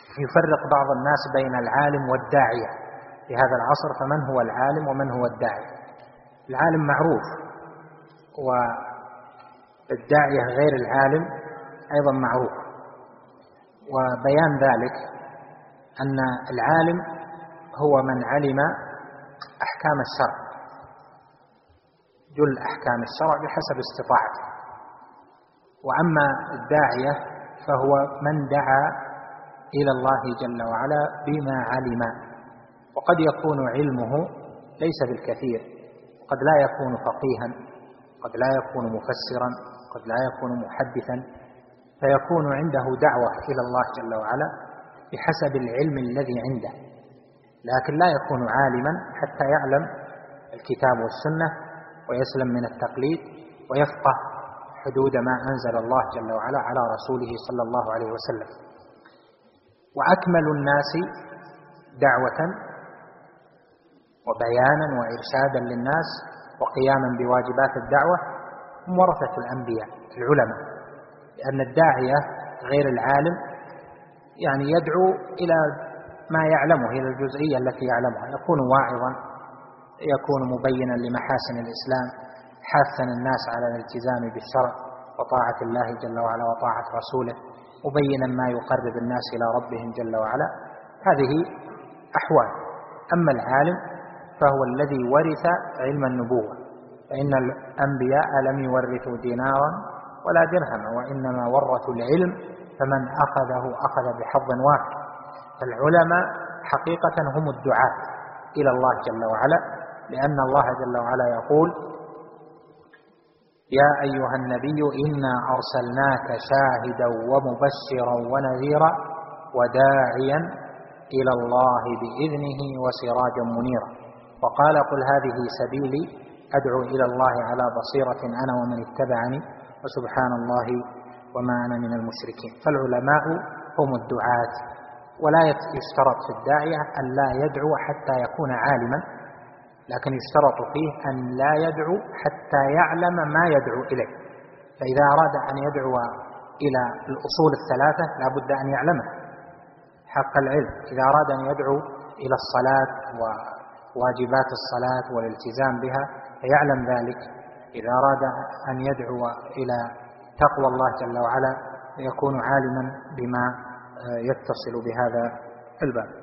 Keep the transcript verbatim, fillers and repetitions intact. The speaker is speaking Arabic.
يفرق بعض الناس بين العالم والداعية في هذا العصر. فمن هو العالم ومن هو الداعية؟ العالم معروف، والداعية غير العالم أيضا معروف. وبيان ذلك أن العالم هو من علم أحكام الشرع، جل أحكام الشرع بحسب استطاعته. وأما الداعية فهو من دعا إلى الله جل وعلا بما علم، وقد يكون علمه ليس بالكثير، قد لا يكون فقيها، قد لا يكون مفسرا، قد لا يكون محدثا، فيكون عنده دعوة إلى الله جل وعلا بحسب العلم الذي عنده، لكن لا يكون عالما حتى يعلم الكتاب والسنة ويسلم من التقليد ويفقه حدود ما أنزل الله جل وعلا على رسوله صلى الله عليه وسلم. وأكمل الناس دعوة وبيانا وإرشادا للناس وقياما بواجبات الدعوة هم ورثة الأنبياء العلماء، لأن الداعية غير العالم يعني يدعو إلى ما يعلمه، إلى الجزئية التي يعلمها، يكون واعظا، يكون مبينا لمحاسن الإسلام، حاثا الناس على الالتزام بالشرع وطاعة الله جل وعلا وطاعة رسوله، مبينا ما يقرب الناس إلى ربهم جل وعلا. هذه أحوال. أما العالم فهو الذي ورث علم النبوة، فإن الأنبياء لم يورثوا دينارا ولا درهما، وإنما ورثوا العلم، فمن أخذه أخذ بحظ وافر. فالعلماء حقيقة هم الدعاة إلى الله جل وعلا، لأن الله جل وعلا يقول: يا أيها النبي إنا أرسلناك شاهدا ومبشرا ونذيرا وداعيا إلى الله بإذنه وسراجا منيرا. وقال: قل هذه سبيلي أدعو إلى الله على بصيرة أنا ومن اتبعني وسبحان الله وما أنا من المشركين. فالعلماء هم الدعاة، ولا يشترط في الداعية أن لا يدعو حتى يكون عالما، لكن يشترط فيه أن لا يدعو حتى يعلم ما يدعو إليه. فإذا أراد أن يدعو إلى الأصول الثلاثة لا بد أن يعلمها حق العلم. إذا أراد أن يدعو إلى الصلاة وواجبات الصلاة والالتزام بها فيعلم ذلك. إذا أراد أن يدعو إلى تقوى الله جل وعلا فيكون عالما بما يتصل بهذا الباب.